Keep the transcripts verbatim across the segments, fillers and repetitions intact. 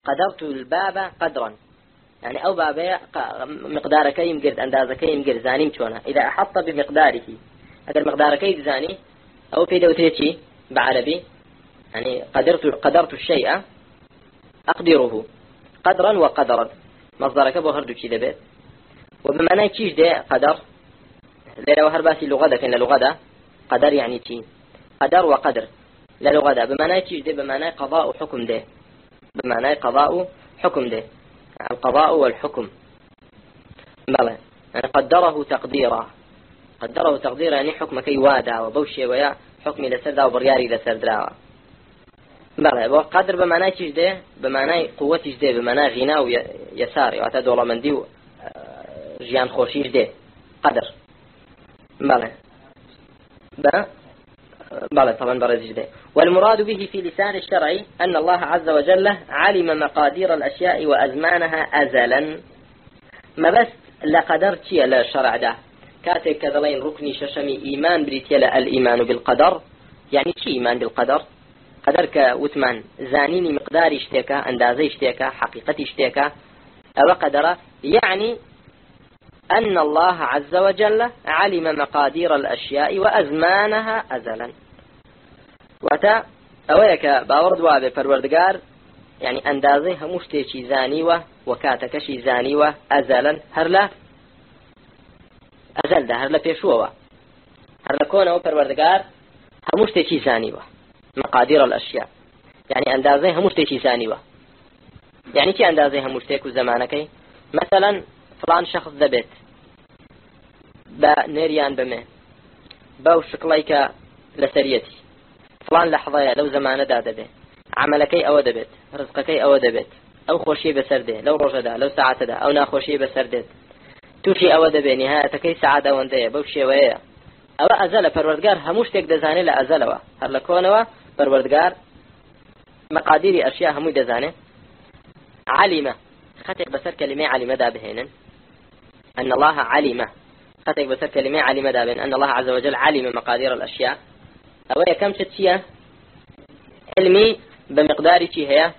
قدرت الباب قدرا يعني أو بابي مقدار كيم قرد أنداز كيم قرد زانيم شونه إذا أحط بمقداره هذا المقدار كي زاني أو في دوتريتي بعربي يعني قدرت قدرت الشيء أقدره قدرا وقدرا مصدرك بوهردو كذا بيت وبمعنى كيش ده قدر لو هرباسي لغة ده كنا لغة ده قدر يعني كي قدر وقدر لا لغة ده بمعنى كيش ده بمعنى قضاء وحكم ده بمعنى قضاء حكم ده القضاء والحكم بلى يعني قدره تقديرا قدره تقديرا يعني حكم كي وادا وبوشي ويا حكمي لسردا وبرياري لسردراوا بلى وقدر بمعنى كيش ده بمعنى قوة كيش ده بمعنى غنى ويسار وعتاد والله من ديو جيان خوشيش ده قدر بلى بلى بلى طبعا برزيج ده والمراد به في لسان الشرع أن الله عز وجل علم مقادير الأشياء وأزمانها أزلا ما بس لقدرت شيء للشرع ده كاتك كذلين ركني ششمي إيمان بريتيا الإيمان بالقدر يعني شيء إيمان بالقدر قدرك وثمان زانيني مقدار اشتكى اندازي اشتكى حقيقة اشتكى أو قدر يعني أن الله عز وجل علم مقادير الأشياء وأزمانها أزلا وتا أويك باورد وابي فالوردقار يعني أندازي همشتي زانيوة وكاتكشي زانيوة أزلا هرلا أزل ده هرلا بيشوة هرلا كونه فالوردقار همشتي زانيوة مقادير الأشياء يعني أندازي همشتي زانيوة يعني كي أندازي همشتيك وزمانكي مثلا فلان شخص دبت با نيريان بمه باو شكليك لسريتي فلان لحظة لو زمان داده به عملكي أو دبت رزقكي أو دبت أو خوشي بسرده لو رجدا لو ساعة دا أو ناخوشي بسرده توشي أو دبه نهايتكي سعادة وندية بوشي ويا أو أزل پروردگار هموش تك دزاني لأزلوا هر لكونوا پروردگار مقادير أشياء همو دزاني علم خطق بسر كلمة علم دا بهينن أن الله علم خطق بسر كلمة علم دا بهن أن الله عز وجل علم مقادير الأشياء أو هي كم شتية علمي بمقدار شي هي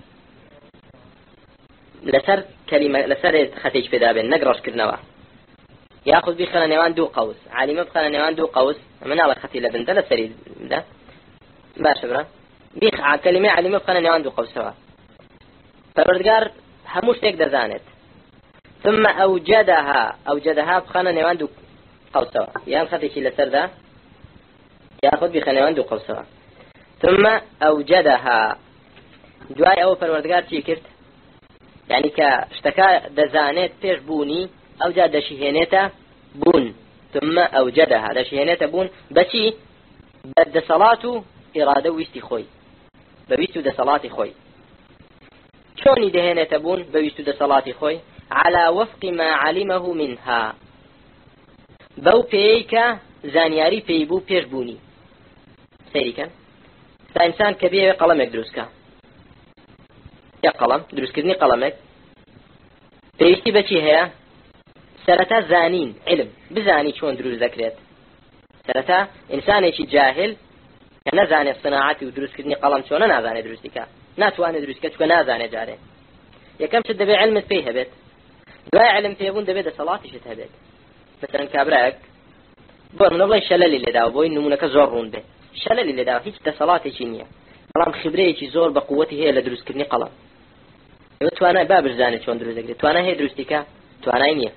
لسر كلمة لسر خطيج في دابن نقرش كرنوا يأخذ بخنا نيوان دو قوس علم بخنا نيوان دو قوس من على خطي لبن ده لسري ده باش برا بيخ كلمة علم بخنا نيوان دو قوس سوا فبردقار هموش تقدر زانت ثم أوجدها أوجدها بخنا نيوان دو قوس سوا يعني خطيج لسر ده يأخذ بخنا دو قوس سوا ثم أوجدها دواي أو فالوردقار شي كرت يعني كاشتكى دزانت تيش بوني أوجد دشيهنتا بون ثم أوجدها دشيهنتا بون بشي بد صلاة إرادة ويستي خوي بويستو دا صلاة خوي شوني دهنتا بون بويستو دا صلاة خوي على وفق ما علمه منها بو بيكا زانياري بيبو بيش بوني سيري كان فإنسان كبير قلمك دروسكا يا قلم دروس كدني قلمك بيشتي بشي هي سرتا زانين علم بزاني شون دروس ذكرت سرتا إنسان شي جاهل نزاني الصناعة ودروس كدني قلم شون نازاني دروسك ناتواني دروسك شو نازاني جاري يا كم شد بي علم فيها بيت لا علم فيه بون دبي صلاة شتها بيت مثلا كابراك بور من الله شلل اللي داو بوين نمونك زورون به شلل اللي داو هيك تصلاة شينية قلم خبريه شي زور بقوته هي لدروس كدني قلم توانا باب زاني شون دروس ذكرت توانا هي دروسك توانا إنيه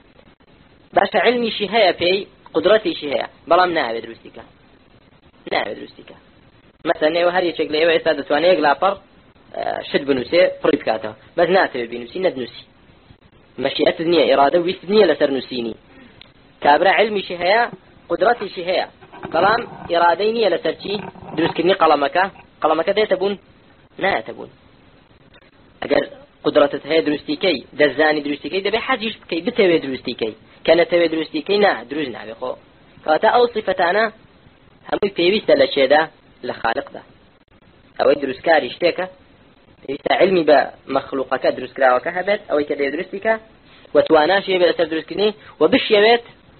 باش علمي شي هيا في قدرتي شي هيا بلام ناوي دروستيك ناوي دروستيك مثلا نيو هر يشكل ايوا استاذ تواني يغلافر شد بنوسي فريد كاته بس ناتي بنوسي ندنوسي مشيئة الدنيا إرادة ويستدنيا لسر نسيني كابرا علمي شي هيا قدرتي شي هيا بلام إراديني لسر شي دروس كني قلمك قلمك دي تبون نا تبون اگر قدرتت هي دروستيكي دزاني دروستيكي دبي حاجيش كي بتوي دروستيكي كانت توي دروستيكي نا دروز نابي خو فاتا او صفتانا همي بيويست لشيدا لخالق ده او دروسكاري اشتكى بيويست علمي بمخلوقك دروسكراوك هبت او كده دروستيكا وتواناش يبي لسر دروسكني وبش يبت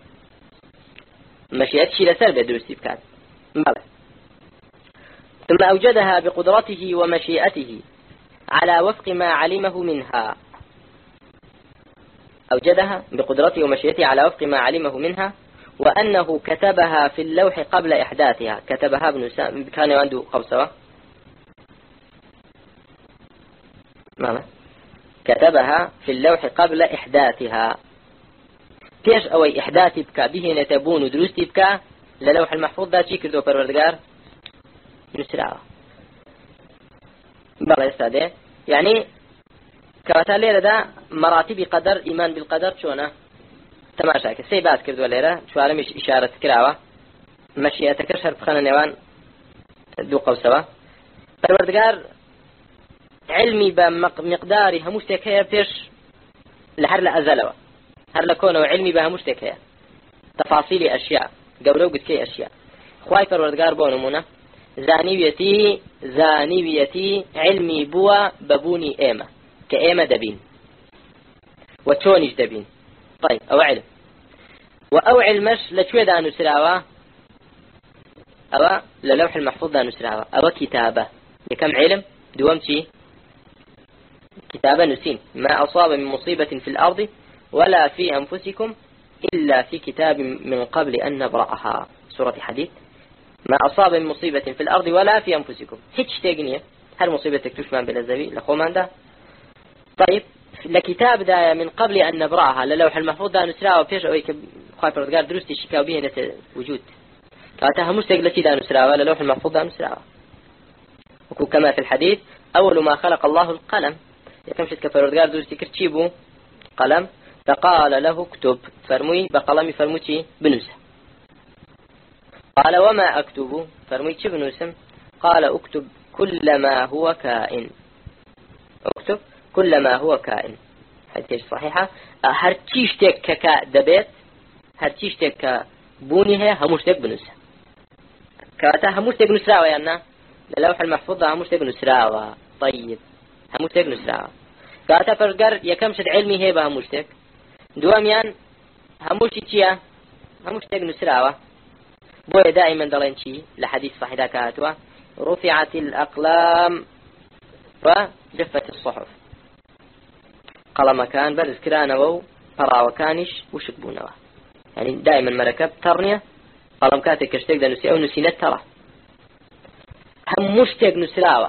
مشيئتشي لسر بدروستي بكات ماله ثم اوجدها بقدرته ومشيئته على وفق ما علمه منها، أوجدها بقدرته ومشيئته على وفق ما علمه منها، وأنه كتبها في اللوح قبل إحداثها. كتبها ابن سام كان عنده قوسوة ماذا؟ كتبها في اللوح قبل إحداثها، كيش أوي إحداث بك به نتبون ودروس بك للوح المحفوظ ذا شي كردو پروردگار نسراوه. بلا يستاده يعني كواتا ليرة دا مراتب قدر إيمان بالقدر شونا تماشاك سيبات كردو ليرة شوارم إشارة كراوة مشيئتك شرط خانا نيوان دو قوسوة. پروردگار علمي بمقداري هموشتك هيا بيش لحر لأزلوه هر لكونه علمي بهموشتك هيا تفاصيل أشياء قولو قد كي أشياء. خواهي پروردگار بونمونه زانيويتي زانيويتي علمي بوا ببوني إيمة كإيمة دبين وتونيش دبين. طيب أو علم وأو علمش لشوي دا نسراوه أو للوح المحفوظ دا نسراوه أو كتابة لكم علم دوامتي كتابة نسين ما أصاب من مصيبة في الأرض ولا في أنفسكم إلا في كتاب من قبل أن نبرأها. سورة حديث ما أصاب من مصيبة في الأرض ولا في أنفسكم هيتش تقنية هل مصيبة تكتشمان بالزبي لخومان ده. طيب لكتاب ده من قبل أن نبرأها للوح المحفوظ ده نسراه وفيش أو يكب خواهي پروردگار درست شكاو به نت وجود كاتها مستقلتي ده نسراه للوح المحفوظ ده نسراه. وكو كما في الحديث أول ما خلق الله القلم يكمشت كپروردگار درست كرتشيبو قلم فقال له اكتب فرمي بقلمي فرموتي بنوسه. قال وما أكتب فرمي چه بنوسم؟ قال اكتب كل ما هو كائن اكتب كل ما هو كائن. حديث صحيحة هر چيشتك ككا دبيت هر چيشتك بوني هي هموشتك بنوسه كاتا هموشتك نسراوة يعني للوح المحفوظ هموشتك نسراوة. طيب هموشتك نسراوة كاتا فرقر يكمشت علمي هي بهموشتك دواميان هموشي چيا هموشتك نسراوة بوي دائما دلين شي لحديث صحيح كاتوا رفعت الأقلام وجفت الصحف قلم كان برز كرانوا فرا وكانش وشكبونوا يعني دائما مركب ترنية قلم كاتك كشتك دا نسي أو نسينت ترى هموشتك نسراوة.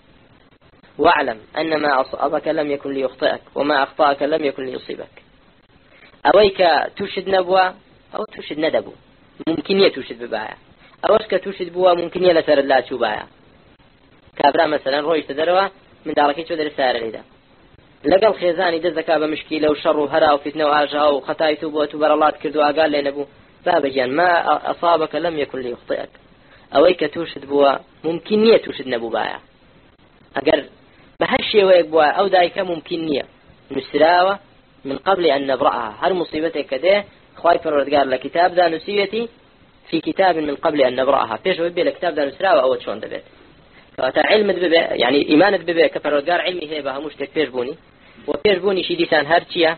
واعلم أن ما أصابك لم يكن ليخطئك وما أخطأك لم يكن ليصيبك. أويك توشد نبوة أو توشد ندبو ممكن توشد ببايا أوشك توشد بوا ممكن لسر الله تشوبايا كابرا مثلا رويش تدروا من داركي شو در سار ليدا لقل خيزاني دزكا بمشكلة وشر وهرا وفتنة وآجا وخطايته وتبر الله تكردوا قال لي نبو بابا جان ما أصابك لم يكن ليخطئك. أويك توشد بوا ممكن توشد نبو بايا أقر بهالشيء ويك بوا أو دايك ممكن نسراوة من قبل أن نبرأها. هل مصيبتك كده خواهي پروردگار لكتاب ذا نسيتي في كتاب من قبل أن نبرأها فيش ويبي لكتاب ذا نسراوة أو تشون دبيت كواتا علم دبي يعني إيمان دبي كپروردگار علمي هيبها مشتك فيش بوني وفيش بوني شي ديسان هرچيا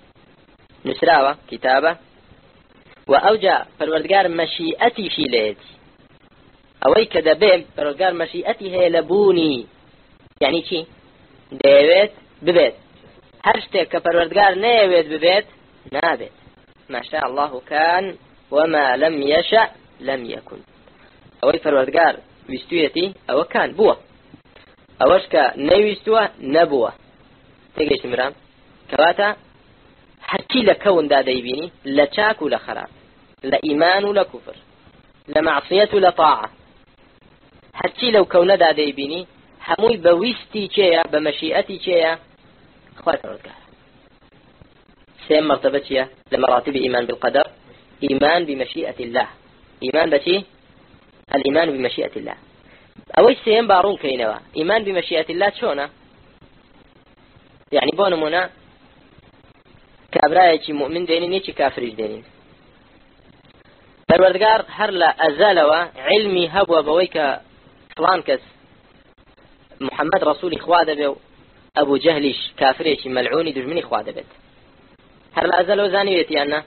نسراوة كتابة وأوجا پروردگار مشيئتي شي ليتي أوي كدبي پروردگار مشيئتي هي لبوني يعني شي ديويت ببيت هرشتك كپروردگار نيويت ببيت نابت ما شاء الله كان وما لم يشأ لم يكن. أوي پروردگار ويستويتي أو كان بوا أوشك نيويستوا نبوا تيجيش مرام كواتا حكي لكون دا دايبيني لچاك ولا خراب لا إيمان ولا كفر لا معصية ولا طاعة حكي لو كون دا دايبيني هموي بويستي چيا بمشيئتي چيا خوات پروردگار. سيم مرتبتها لمراتب إيمان بالقدر إيمان بمشيئة الله إيمان بشي الإيمان بمشيئة الله. أول سيم بارون كينوا إيمان بمشيئة الله شونا يعني بونمونا كابرايتي مؤمن دينين يتي كافرج دينين پروردگار هر لا أزالوا علمي هبوا بويك فلان كس محمد رسول إخواد بيو أبو جهلش كافريش ملعوني دجمني إخواد بيت هر لا أزالوا زانيتي أنا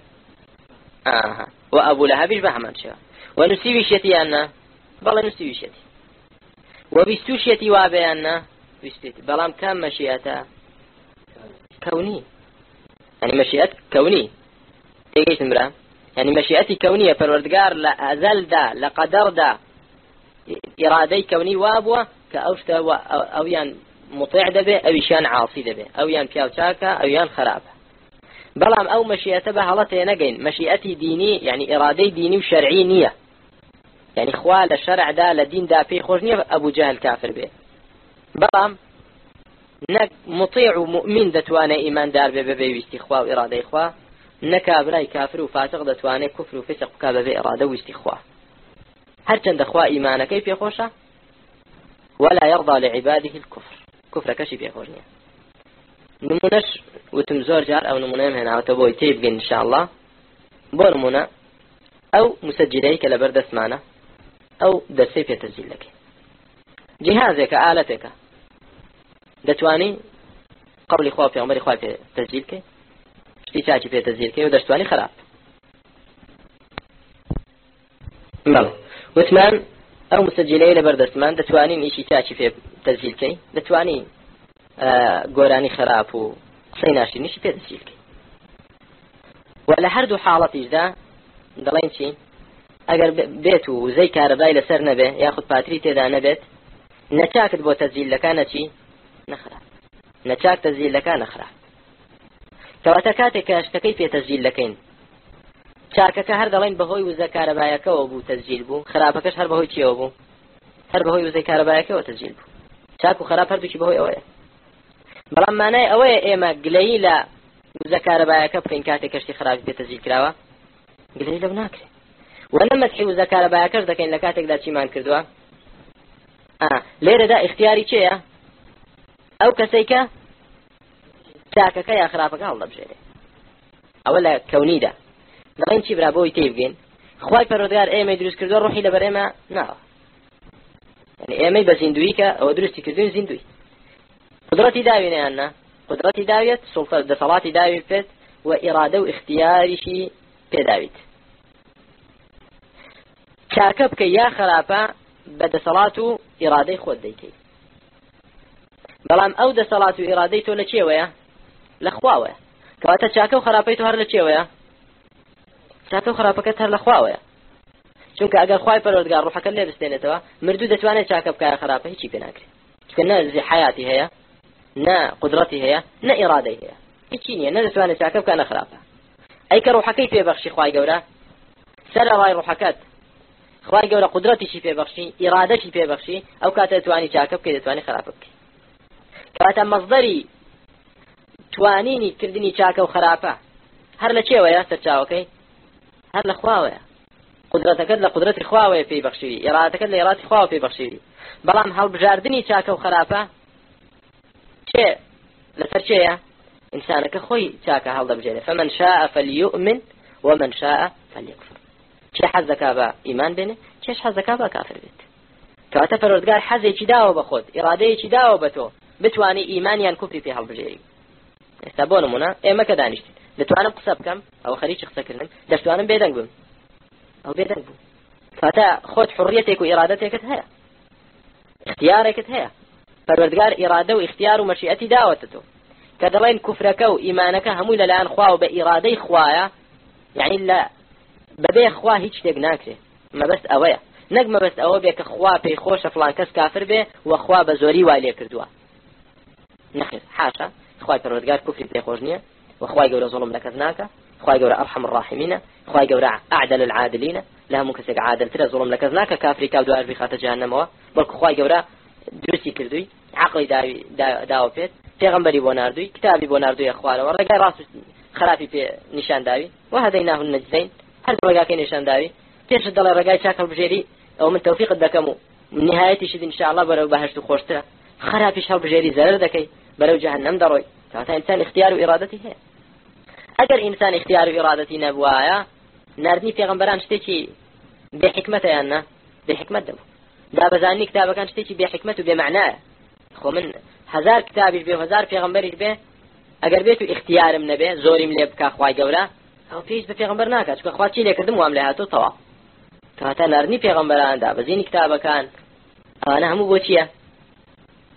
آه وأبو لهبش بهمان شو ونسيبش يتي أنا بالله نسيبش يتي وبستوش يتي وابي أنا ویستێتی بەڵام کام مەشیئەتە کەونی يعني مشيئة كوني تيجي مرا يعني مشيئتي كونية فالوردقار لا أزل دا لقدر دا إرادي كوني وابوة كأوشتا أو يان مطيع دبه أو يشان عاصي دبه أو يان بياوشاكا أو يان خراب بلام أو مشيئة بهالتي نجين مشيئتي ديني يعني إرادي ديني وشرعي نية يعني خوال الشرع دا لدين دا في خوجنية أبو جهل كافر به بلام نك مطيع ومؤمن دتوانه إيمان دار به بويستي خوا وإرادة إخوا نكابراي كافر وفاسق دتوانه كفر وفسق كاب به إرادة ويستي خوا هر چند خوا إيمانه كيف يخوشه ولا يرضى لعباده الكفر كفر كشف يخوجني نمونش وتمزور جار أو نمونه هنا وتبوي تيب إن شاء الله بورمونا أو مسجليك لبرد اسمانه أو درسي في تسجيل لك جهازك آلتك دەتوانی قبلی خوا پێغەمبەری خوا پێ تەسجیل کەی شتی چاکی پێ تەسجیل کەی و دەتوانی خراپ بەڵێ وتمان ئەو مسجلەیە لەبەر دەستمان دەتوانین ئیشی چاکی پێ تەسجیل کەی دەتوانی گۆرانی خراپ و قسەی ناشرینیشی پێ تەسجیل کەی و لە هەردوو حاڵەتیشدا دەڵێن چی ئەگەر بێت و وزەی کارەبای لەسەر نەبێ یاخود پاتری تێدا نەبێت نەچاکت بۆ تەسجیلەکانە چی نخرا نچاک تسجيل لك نخرا كواتا كاتك اشتكي في تسجيل لكين چاكك هر دلين بهوي وزكار بايك وبو تسجيل بو خرابكش هر بهوي چي وبو هر بهوي وزكار بايك وتسجيل بو چاكو خراب هر دوشي بهوي اوي بلام معناي اوي ايما قليلا وزكار بايك بكين كاتك اشتي خراب في تسجيل كراوه قليلا بناكري ولما تحي وزكار بايك دكين لكاتك دا چي مان كردوا اه ليره دا اختياري چيه أو كسيكا تاكا يا خرافك الله بجيري أولا كوني دا نغين شي برابوي تيبقين خواي فرودگار ايمي دروس كردو روحي لبر ايما نا يعني ايمي بزندويكا او دروستي كردو زندوي قدرتي داوي نانا قدرتي داويت سلطة دا صلاتي داوي فت وإرادة واختياري شي بيداويت تاكبك يا خرافة بدا صلاة إرادة خود ديكي بەڵام ئەو دەسەڵات و ئیرادەی تۆ لە چێوەیە لە خواوەیە کەواتە چاکە و خراپەی تۆ هەر لە چێوەیە چاکە و خراپەکەت هەر لە خواوەیە چونکە ئەگەر خوای پەروەردگار ڕوحەکەت لێ بستێنێتەوە مردوو دەتوانێت چاکە بکایە خراپە هیچی پێ ناکرێت چونکە نە حیاتی هەیە نە قدرەتی هەیە نە ئیرادەی هەیە هیچی نییە نەدەتوانێت چاکە بکە نە خراپە ئەی کە ڕوحەکەی پێبەخشی خوای گەورە سەر ڕای ڕوحەکەت خوای گەورە قدرەتیشی پێبەخشی ئیرادەشی پێبەخشی ئەو کاتە دەتوانی چاکە بکەی دەتوانی خراپە بکەی كاتا مصدري توانيني كردني چاكا وخرافة هر لچيوه سرچاوكي هر لخواوه قدرتك لقدرت خواوه في بخشيري إرادتك لإرادة خواوه في بخشيري بلام هل بجاردني چاكا وخرافة چه لسر چه إنسانك خوي چاكا هل دبجيني فمن شاء فليؤمن ومن شاء فليكفر چه حزك با إيمان بينه چهش حزك با كافر بيت كاتا فرودگار حزي چي داو بخود إرادة چي داو بتو بتواني إيمانيان كفري في هالبجيري استابون منا إيه ما كدانشت دتوانم قصة بكم أو خريج قصة كلهم دتوانم بيدنق بم أو بيدنق بم فتا خود حريتك وإرادتك هي اختيارك هي فالوردقار إرادة واختيار ومشيئتي داوتته كدلين كفرك وإيمانك همو للآن خواه بإرادة خوايا يعني لا ببي خواه هيك تقناكره ما بس أويا نجم بس أو بيك خواه بيخوش فلان كس كافر به وخواه بزوري والي كردوا نخير حاشا خواهي پروردگار كفري بيخوجنية وخواهي قورا ظلم لكذناك خواهي قورا أرحم الراحمين خواهي قورا أعدل العادلين لها مكسك عادل ترى ظلم لكذناك كافري كاودو أربي خاطر جهنم بلك خواهي قورا درسي كردوي عقلي داوي داو بيت پیغمبري بوناردوي كتابي بوناردوي أخوانه ورقاي راسو خرافي في نشان داوي وهديناه النجدين هل رقاكي نشان داوي تيش الدل رقاي شاكل بجيري أو من توفيق الدكمو من نهايتي شد إن شاء الله برو بهشتو خوشترا خرافي شهر بجيري زرر دكي برو جهنم دروي فهذا إنسان اختيار وإرادته هي أجر إنسان اختيار وإرادته نبوايا ناردني في غنبران شتيكي بحكمته يعني بحكمة دمو دا بزاني كتابة كان شتيكي بحكمته بمعناه خو من هزار كتابي به هزار في غنبري به أجر بيتو اختيار من به زوري من لبكا خواي جورا أو فيش في غنبر ناكا شكو خواتي لي كردم وعملهاتو طوا فهذا ناردني في غنبران دا بزيني كتابة كان أنا همو بوشيا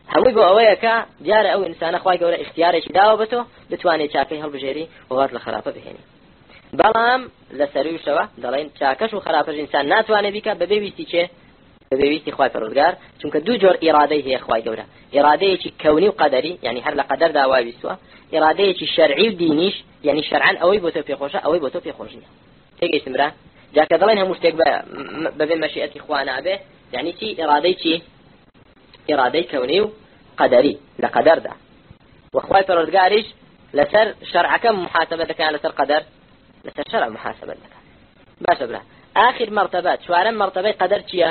هەمووی بۆ ئەوەیە کە دیارە ئەو ئینسانە خوای گەورە اختیارێکی داوە بە تۆ بتوانێت چاکەی هەڵبژێری وڵات لە خراپە بهێنی. بەڵام لە سەرویشەوە دەڵێن چاکەش و خراپەش ئینسان ناتوانێت بیکە بەبێ ویستی چێ بەبێ ویستی خوای پەروەردگار، چونکە دوو جۆر ئیرادەی هەیە خوای گەورە، ئیرادەیەکی کەونی و قەدەری، یعنی هەر لە قەدەر داوای ویستووە، ئیرادەیەکی شەرعی و دینیش، یعنی شەرعەن ئەوەی بۆ تۆ پێخۆشە ئەوەی بۆ تۆ پێخۆش نییە. تێگەیشتم برا؟ جاکە دەڵێن هەموو شتێک بەبێ مەشیئەتی خوا نابێ، یعنی چی؟ ئیرادەی چی؟ ئیرادەی کەونی و قەدەری لە قەدەردا. وخوای پەروەردگاریش لەسەر شەرعەکە محاسبە دەکات، لەسەر قەدەر لەسەر شەرع محاسبە دەکات. باشە برا، آخر مرتبة شوارم مرتبة قدر چیە؟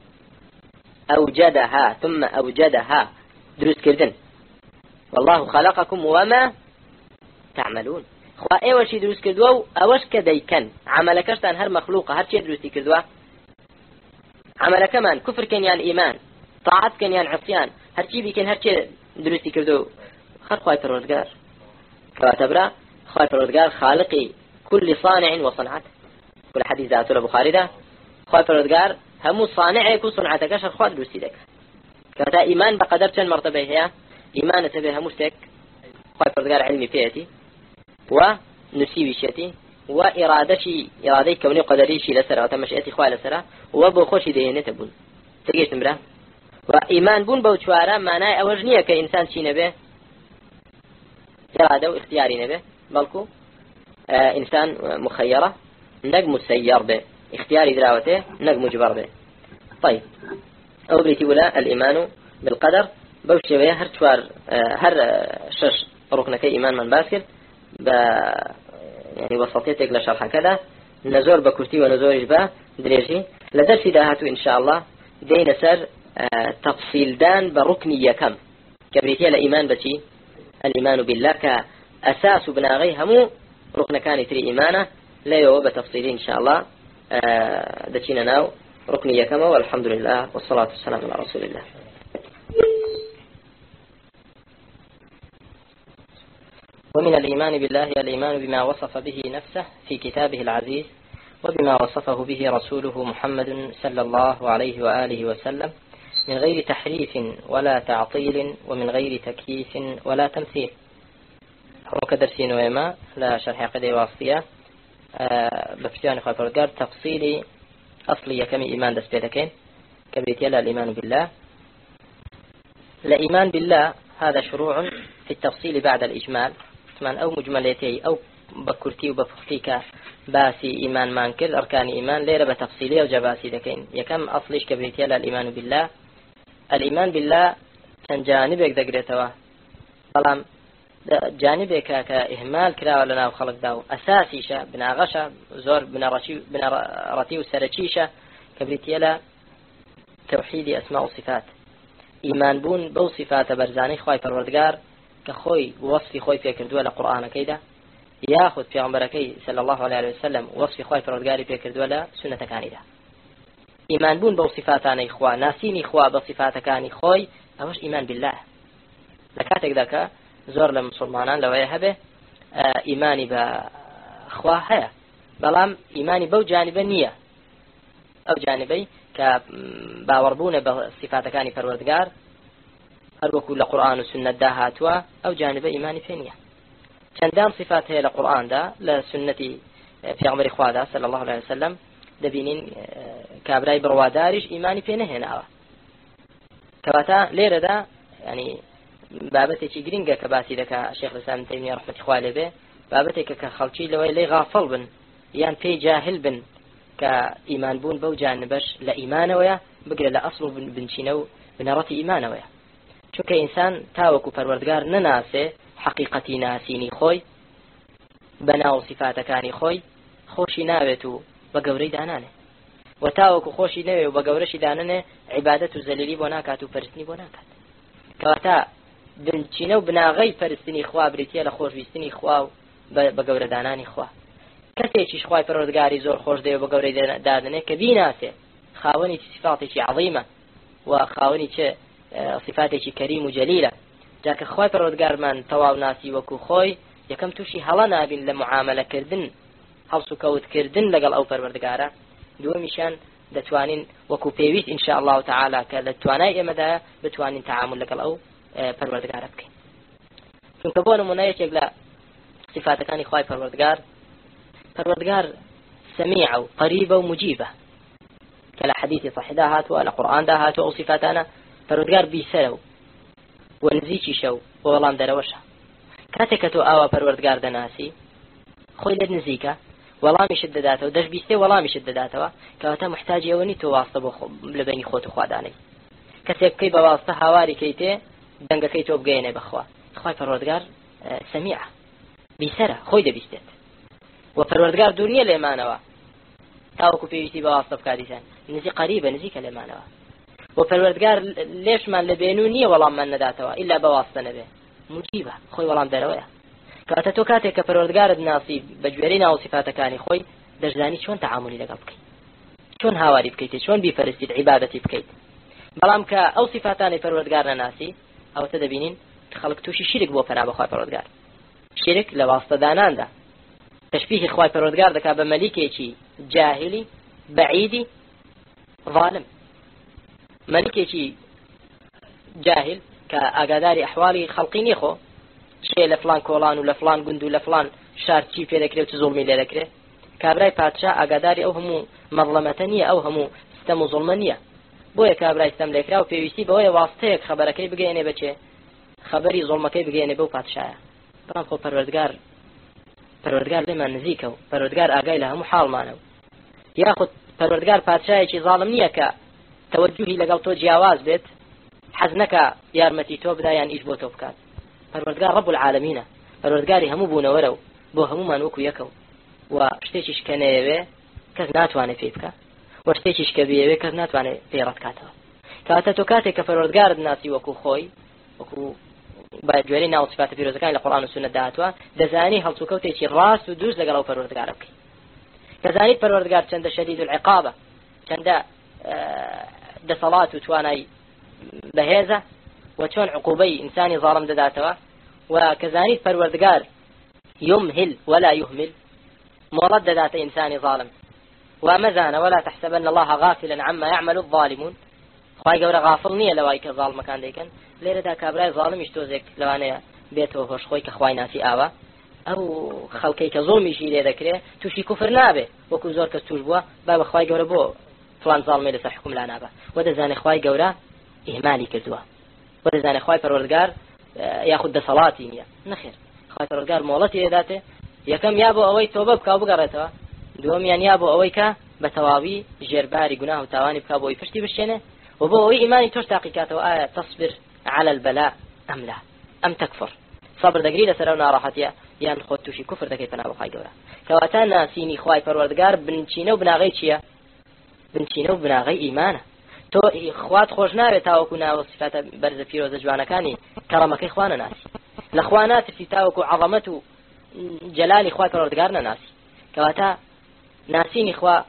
أوجدها ثم أوجدها دروست كردن. والله خلقكم وما تعملون. خوا ايوشي دروست كردوا اوش كديكن عملكشتان هر مخلوقه هر شيء دروست كردوا عمل كمان كفر كان يعني ايمان، طاعت كان يعني عصيان، هر شيء بيكن هر شيء دروست كردوا خلق خواي پروردگار كاتبرا خواي پروردگار خالقي كل صانع وصنعت. كل حديث ذات البخاري ده خواي پروردگار همو صانعك وصنعتك شر خوا دروست دك. كاتا ايمان بقدر چند مرتبه هي؟ ايمان تبه همو شتك خواي پروردگار علمي فيتي ونسيبي شيتي وإرادتي إرادتي كوني قدري شي لسرا وتمشيتي خوالي لسرا وبو خوشي دينه تبون تجيش مرا وإيمان بون بو چوارا معناه أوجنية كإنسان شي نبه إرادة واختياري نبه بلكو آه إنسان مخيرة نق مسير به اختياري دراوته نق مجبر به. طيب أو بريتي ولا الإيمان بالقدر بوشي ويا هر چوار آه هر شش ركنك إيمان من باسكر ب يعني وسطيتك لشرح كذا نزور بكرتي ونزور با دريجي لدرس داهاتو إن شاء الله دين سر آه تفصيل دان بركنية كم كبريتي الإيمان بشي الإيمان بالله كأساس بناغي همو ركن كان تري إيمانه لا يو بتفصيل إن شاء الله آه دشينا ناو ركنية كما والحمد لله والصلاة والسلام على رسول الله. ومن الإيمان بالله الإيمان بما وصف به نفسه في كتابه العزيز وبما وصفه به رسوله محمد صلى الله عليه وآله وسلم من غير تحريف ولا تعطيل ومن غير تكييف ولا تمثيل. وكدرسين وما لا شرح قدي واصية أه بفتيان خاطر قال تفصيلي أصلي كم إيمان دس بيتكين كبريت يلا الإيمان بالله. الإيمان بالله هذا شروع في التفصيل بعد الإجمال من أو مجملتي أو بكرتي وبفختيك باسي إيمان مانكر أركان إيمان ليرة بتفصيلية وجباسي دكين يكم أصلش كبريتي لا الإيمان بالله. الإيمان بالله كان جانبك دقريتوا طالما جانبك كإهمال كلا لنا وخلق داو أساسيشة بناغشة زور بنارتي بنارتي وسرتشيشة كبريتي لا توحيد أسماء وصفات إيمان بون بو صفات برزاني خواي پروردگار كخوي وصفي خوي في كردوه لقرآن كيدا ياخذ في عمركي صلى الله عليه وسلم وصفي خوي پروردگاري في كردوه لسنة كانيدا. إيمان بون بو صفاتاني خوا ناسيني خوا بصفات كاني خوي أوش إيمان بالله. لكاتك ذاك زور للمسلمان لو يهبه آه إيماني بخوا هيا بلام إيماني بو جانب النية أو جانبي كباوربون بصفات كاني پروردگار هر وكو لقرآن وسنة داهاتوا أو جانب إيماني فينية. چندان صفات هي لقرآن دا لسنة في عمر إخوادا صلى الله عليه وسلم دبينين كابراي بروادارش إيماني فينه هنا كواتا ليرة دا يعني بابتي چی گرینگە کە باسی دەکا شێخ الإسلام تەیمیە ڕەحمەتی خوا لێ بێ بابەتێکە کە خەڵکی لەوەی لێ غافڵ بن یان پێی جاهل بن کە ئیمان بوون بەو جانبەش لە ئیمانەوەیە بگرە لە ئەسڵ و بنچینە و بنەڕەتی ئیمانەوەیە. چونکە ئینسان تاوەکو پەروەردگار نەناسێ حەقیقەتی ناسینی خۆی بەناو سیفاتەکانی خۆی خۆشی ناوێت و بە گەورەی دانانێ و تاوەکو خۆشی نەوێ و بە گەورەشی دانانێ عیبادەت و زەلیلی بۆ ناکات و پەرستنی بۆ ناکات. کەواتە بنچینە و بناغەی پەرستنی خوا بریتە لە خۆشویستنی خوا و بە گەورەدانانی خوا. کەسێکیش خوای پەروەردگاری زۆر خۆش دەوێت بە گەورەی دادنێ کە بیناسێ خاوەنی صفاتێکی عەظیمە و خاوەنی چه صفاتێکی کەریم و جەلیلە جاکە خوای پەروەردگارمان تەواو ناسی وەکو خۆی یەکەم تووشی هەڵە نابین لە معاملەکردن هەڵس و کەوتکردن لەگەڵ ئەو پەروەردگارە. دووەمیشان دەتوانین وەکو پێویست إن شاء الله تعالى کە لە توانای ئێمەدا بتوانین تعامل لەگەڵ ئەو پەروەردگارە بکەین. چونکە بۆ نمونە یەکێک لە صفاتەکانی خوای پەروەردگار پەروەردگار سميع و قريب و مجيبة كلا حديث صحيح هات ولا قرآن ده هات أو صفاتنا پەروەردگار بیسەرە و نزیکی شەو بۆ وەڵام دەرەوەشە. کاتێک کە تۆ ئاوا پەروەردگار دەناسی خۆی لێت نزیکە وەڵامیشت دەداتەوە دەست بیستێ وەڵامیشت دەداتەوە کەواتە محتاجی ئەوە نی تۆ واستە بۆ لە بینی خۆت و خوادانەی کەسێک بکەی بە واستە هاواری کەیتێ دەنگەکەی تۆ بگەێنێ بەخوا. خوای پەروەردگار سەمیعە بیسەرە خۆی دەبیستێت و پەروەردگار دوور نییە لێمانەوە تاوەکو پێویستی بە واستە بکاتیسان نزی قەریبە نزیکە لێمانەوە و پەروەردگار لێشمان لە بێنوو نییە وەڵاممان نەداتەوە ئیلا بە واستە نەبێ مجیبە خۆی وەڵام دەرەوەیە. کاتە تۆ کاتێک کە پەروەردگارت ناسی بە گوێرەی ناو صفاتەکانی خۆی دەشزانی چۆن تەعاملی لەگەڵ بکەیت چۆن هاواری بکەیت چۆن بیپەرستیت عیبادەتی بکەیت. بەڵام کە ئەو صفاتانی پەروەردگار نەناسی ئەوەتە دەبینین خەڵک تووشی شیرک بۆ پەنا بەخوای پەروەردگار شیرک لە واستەداناندا تشبیهی خوای پەروەردگار دەکات بە مەلیکێکی جاهلی بەعیدی ظالم. مەلیکێکی جاهل کە ئاگاداری ئەحواڵی خەڵقی نیە خۆ شێ لە فلان کۆڵان و لە فلان گوند و لە فلان شار چی پێ دەکرێت و چ زوڵمی لێ دەکرێت کابرای پادشا ئاگاداری ئەو هەموو مەظلەمەتە نییە ئەو هەموو ستەم و زوڵمە نییە بۆیە کابرای ستەم لێکرا و پێویستی بەوەیە واستەیەک خەبەرەکەی بگەێنێ بەچێ خەبەری زوڵمەکەی بگەێنێ بەو پادشایە. بەڵام خۆ پەروەردگار پەروەردگار لێمان نزیکە و پەروەردگار ئاگای لە هەموو حاڵمانە و یاخود پەروەردگار پادشایەکی زاڵم نییە کە تەوەجوهی لەگەڵ تۆ جیاواز بێت حەز نەکا یارمەتی تۆ بدایان ئیش بۆ تۆ بکات. پەروەردگار رب العالمینە پەروەردگاری هەموو بوونەوەرە و بۆ هەمومان وەکو یەکە و شتێکیش کە نەیەوێ کەس ناتوانێت پێ بکە و شتێکیش کە بێوێ کەس ناتوانێت پێی ڕەت کاتەوە. کاتە تۆ کاتێک کە پەروەردگارت ناسی وەکو خۆی وەکو بە گوێرەی ناو صفاتە پیرۆزەکانی لە قورئان و سونەت داهاتووە دەزانی هەڵسوکەوتێکی ڕاست و دروست لەگەڵ ئەو پەروەردگارە بکەیت. دەزانیت پەروەردگار چەندە شەدید العقابە چەندە دەسەڵات و توانای بەهێزە و چۆن عقوبەی ئینسانی ظالم دەداتەوە و کەزانیت پەروەردگار يمهل ولا يهمل مۆڵەت دەداتە ئینسانی ظالم و مەزانە ولا تحسبن الله غافلا عما يعمل الظالمون خوای گەورە غافڵ نییە لەوای کە ظالمەکان دەیکەن. لێرەدا کابرای ظالمیش تۆزێک لەوانەیە بێتەوە هۆشخۆی کە خوای ناسی ئاوە ئەو خەڵکەی کە زوڵمیشی لێ دەکرێت تووشی کوفر نابێ وەکو زۆر کەس توش بووە با بە خوای گەورە بۆ فلان زاڵمێ لەسەر حکم لا نابە و دەزانێت خوای گەورە ئیهمالی کردووە و دەزانێت خوای پەروەردگار یاخود دەسەڵاتی نییە نەخێر خوای پەروەردگار مۆڵەتی دەداتێ یەکەم یا بۆ ئەوەی تۆبە بکا و بگەڕێتەوە دووەمیان یا بۆ ئەوەی کە بە تەواوی ژێرباری گوناه و تاوانی بکا بۆی پشتی بشێنێ و بۆ ئەوەی ئیمانی تۆش تاقیکاتەوە ئایا تصبر على البلاء أم لا أم تكفر صبر دەگری لەسەر ئەو ناڕەحەتیە یان خۆت تووشی کوفر دەکەی پەنا بە خوای گەورە. کەواتە ناسینی خوای پەروەردگار بنچینە و بناغەی چییە؟ بنچینە و بناغەی ئیمانە. تۆ خوات خۆش ناوێت تاوەکو ناوە صفاتە بەرزە پیرۆزە جوانەکانی کەڕەمەکەی خوا نەناسی لە خوا ناترسی تاوەکو عەظەمەت و جەلالی خوای پەروەردگار نەناسی. کەواتە ناسینی خوا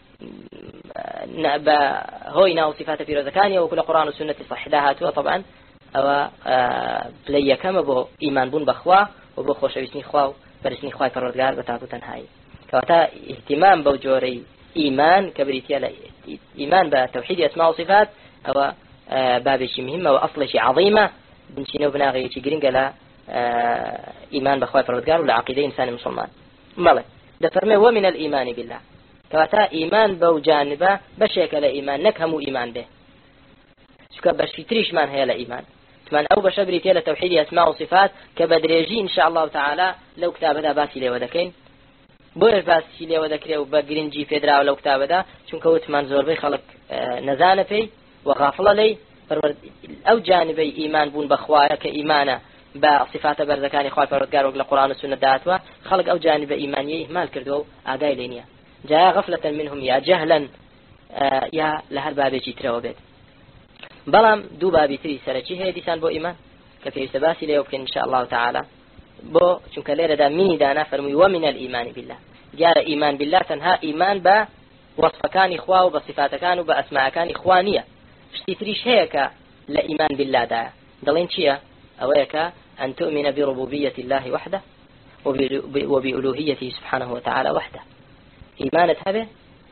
بە هۆی ناو صفاتە پیرۆزەکانی وەکو لە قورئان و سونەتی صحیحدا هاتووە طبعا ئەوە پلەی یەکەمە بۆ ئیمان بوون بەخوا و بۆ خۆشەویستنی خوا و بەرزتنی خوای پەروەردگار بە تاک و تەنهایی. کەواتە ئیهتیمام بەو جۆرەی ئیمان کە بریتە لە ئیمان بە تەوحیدی ئەسما و صفات ئەوە بابێکی مهمە و ئەصلێکی عەظیمە بنچینە و بناغەیەکی گرنگە لە ئیمان بەخوای پەروەردگار و لە عەقیدەی ئینسانی مسلمان. مەڵێ دەفەرمێ ومن الإيمان بالله کەواتە ئیمان بەو جانبە بەشێکە لە ئیمان نەک هەموو ئیمان بێ چونکە بەشی تریشمان هەیە لە ئیمان تمان ئەو بەشە بریتە لە تەوحیدی ئەسما و صفات کە بە درێژی ئینشاء الله تعالی لەو کتابەدا باسی لێوە دەکەین. بۆیە باسی لێوە دەکرێت و بە گرنگی پێدراوە لەو کتابەدا چونکە وتمان زۆربەی خەڵک نەزانە پێی و غافڵە لێی ئەو جانبەی ئیمان بوون بەخوایە کە ئیمانە بە صفاتە بەرزەکانی خوای پەروەردگار وەک لە قورئان و سونەت داهاتووە خەڵک ئەو جانبە ئیمانیە ئیهمال کردووە و ئاگای لێ نییە جایا غفلة منهم یا جهلا یا لە هەر بابێکی ترەوە بێت. بەڵام دوو بابی تری سەرەکی هەیە دیسان بۆ ئیمان کە پێویستە باسی لێوە بکەین ئینشاء الله تعالی بۆ چونکە لێرەدا منی دانا فەرمووی ومن الإيمان بالله دیارە ئیمان بالله تەنها ئیمان بە وەصفەکانی خوا و بە صفاتەکان و بە ئەسماءەکانی خوا نییە. شتی تریش هەیە کە لە ئیمان باللهدایە دەڵێن چییە؟ ئەوەیە کە أن تؤمن بربوبية الله وحده وبألوهيته سبحانه وتعالى وحده. إيمانت هذا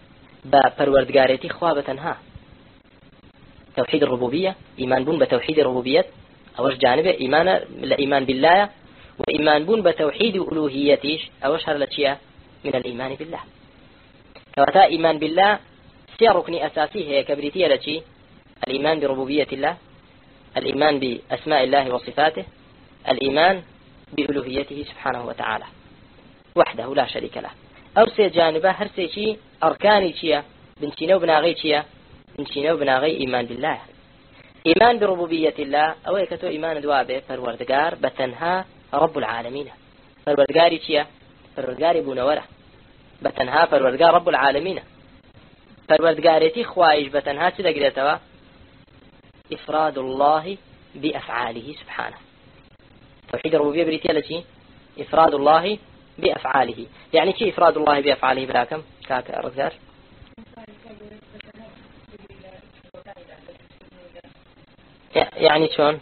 بپروردگارێتی خوا بەتەنها توحيد الربوبية إيمان بون بتوحيد الربوبية أوش جانبه إيمان لإيمان بالله وإيمان بون بتوحيد ألوهيتيش أوش هرلتشيا من الإيمان بالله كواتا إيمان بالله سي ركن أساسي هي كبريتية لتشي الإيمان بربوبية الله الإيمان بأسماء الله وصفاته الإيمان بألوهيته سبحانه وتعالى وحده لا شريك له أو سي جانبه هرسي شي أركاني شيا بنتينو بناغي شيا بنتينو بناغي إيمان بالله إيمان بربوبية الله أو يكتو إيمان دوابه فالوردقار بتنها رب العالمين فالوردقاري شيا فالوردقاري بونورة بتنها فالوردقار رب العالمين فالوردقاريتي خوايش بتنها تدقريتوا إفراد الله بأفعاله سبحانه توحيد الربوبية بريتيا لشي إفراد الله بأفعاله يعني كي إفراد الله بأفعاله براكم كاك رزار يعني شون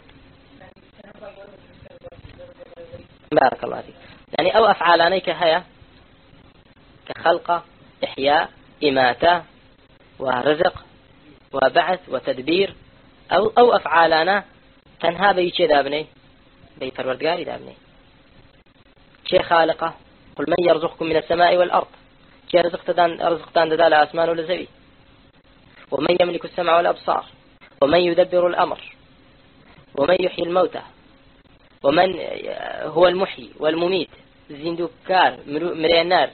بارك الله فيك يعني أو أفعالاني كهيا كخلق إحياء إماتة ورزق وبعث وتدبير أو أو أفعالنا تنها بيشي دابني بي پروردگاري دابني شي خالقه قل من يرزقكم من السماء والأرض شي رزقتان رزقتان دال أسمان ولا زوي ومن يملك السمع والأبصار ومن يدبر الأمر ومن يحيي الموتى ومن هو المحيي والمميت زندوكار مري النار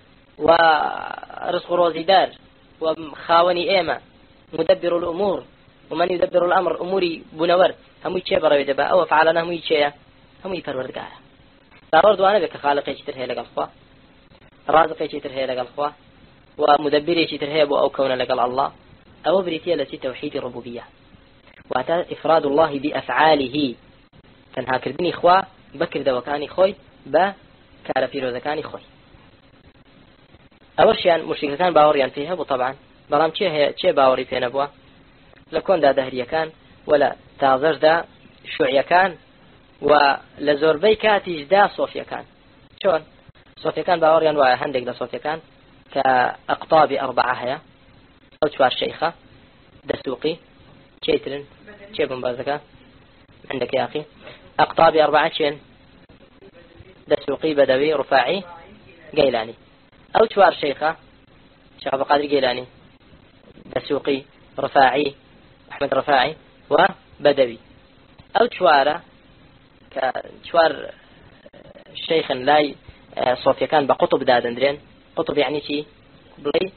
ورزق روزدار وخاوني إيما مدبر الأمور ومن يدبر الأمر أموري بنور هم يشي بروي دبا أو فعلنا هم يشي هم يپروردگار باورد وانا بك خالقي شتر هي لقى الخوا رازقي شتر هي لقى الخوا ومدبري شتر هي أو كون لقى الله أو بريتيا التي توحيد الربوبية وأتى إفراد الله بأفعاله تنها كردني خوا بكر دوكاني خوي با كارفيرو ذكاني خوي أول شيء مشركان باوريان فيها وطبعا برام شيء هي شيء باوري فينا بوا لكون دا دهريا كان ولا تازر دا شوعيا كان ولزوربي كاتيج دا صوفيا كان شون صوفيا كان باوريان وايا هندق دا صوفيا كان كأقطاب أربعة هيا أو شوار شيخة دسوقي شيترن شيبن بازكا عندك يا أخي أقطاب أربعة شين دسوقي بدوي رفاعي قيلاني أو شوار شيخة شيخ عبد القادر قيلاني دسوقي رفاعي أحمد رفاعي وبدوي أو شوارة كشوار شيخ لاي صوفيا كان بقطب دادندرين قطب يعني شي بلي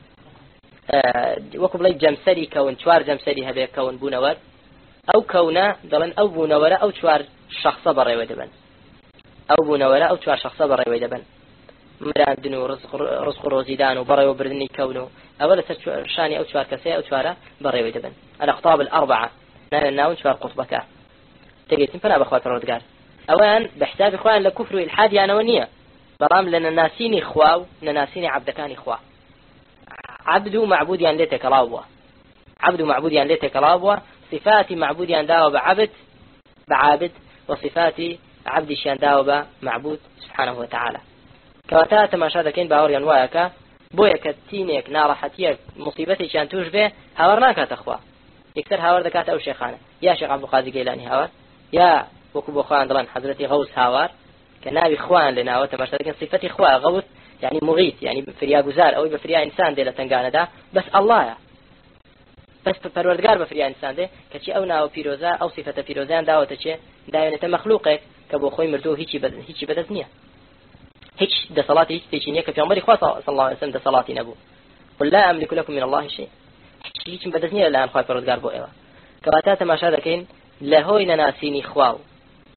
وەکو بڵێ جەمسەری کەون چوار جەمسەری هەبێ کەون بوونەوەر ئەو کەونە دەڵێن ئەو بوونەوەرە ئەو چوار شەخصە بەڕێوە دەبن ئەو بوونەوەرە ئەو چوار شەخصە بەڕێوە دەبن مراندن و ڕزق و ڕۆزیدان و بەڕێوەبردننی کەون و ئەوە لەسەر شانی ئەو چوار کەسەیە ئەو چوارە بەڕێوە دەبن الأقطاب الأربعة نانە ناون چوار قوتبەکە تێگەیتن پەنا بەخوا پەروەردگار ئەوان بەحسابی خۆیان لە کوفر و ئیلحادیانەوە نییە بەڵام لە نەناسینی خوا و نەناسینی عەبدەکانی خوا عبد معبود يعني ليتك رابوة عبد معبود يعني ليتك رابوة صفات معبود يعني داوب عبد بعابد وصفات عبد شان داوب معبود سبحانه وتعالى كواتات ما شادكين باور ينوايك بويك تينيك نارحتيك مصيبتي شان توجبه هاورناك تخوا يكثر هاور دكات أو شيخانة يا شيخ عبد القادر جيلاني هاور يا وكبو خوان دلان حضرتي غوث هاور كنابي خوان لنا وتما شادكين صفتي خوا غوث يعني مغيث يعني فريا جزار أو بفريا إنسان ده لتنجانا ده بس الله بس پروردگار بفريا إنسان ده كشي أو ناو بيروزا أو صفة بيروزان ده وتشي ده يعني تمخلوقك كبو خوي مردو هيجي بد هيجي بدزنيا هيج ده صلاتي هيج تيجينيا كفي عمري خاص صلى الله عليه وسلم ده صلاتي نبو قل لا أملك لكم من الله شيء هيج بدزنيا لا أنخاف پروردگار بو إيوا كواتات ما شادكين لهوينا ناسيني خواو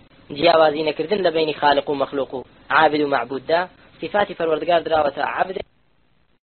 جياوازين كردن لبين خالق ومخلوق عابد ومعبود ده صفات پروردگار دراوة عبد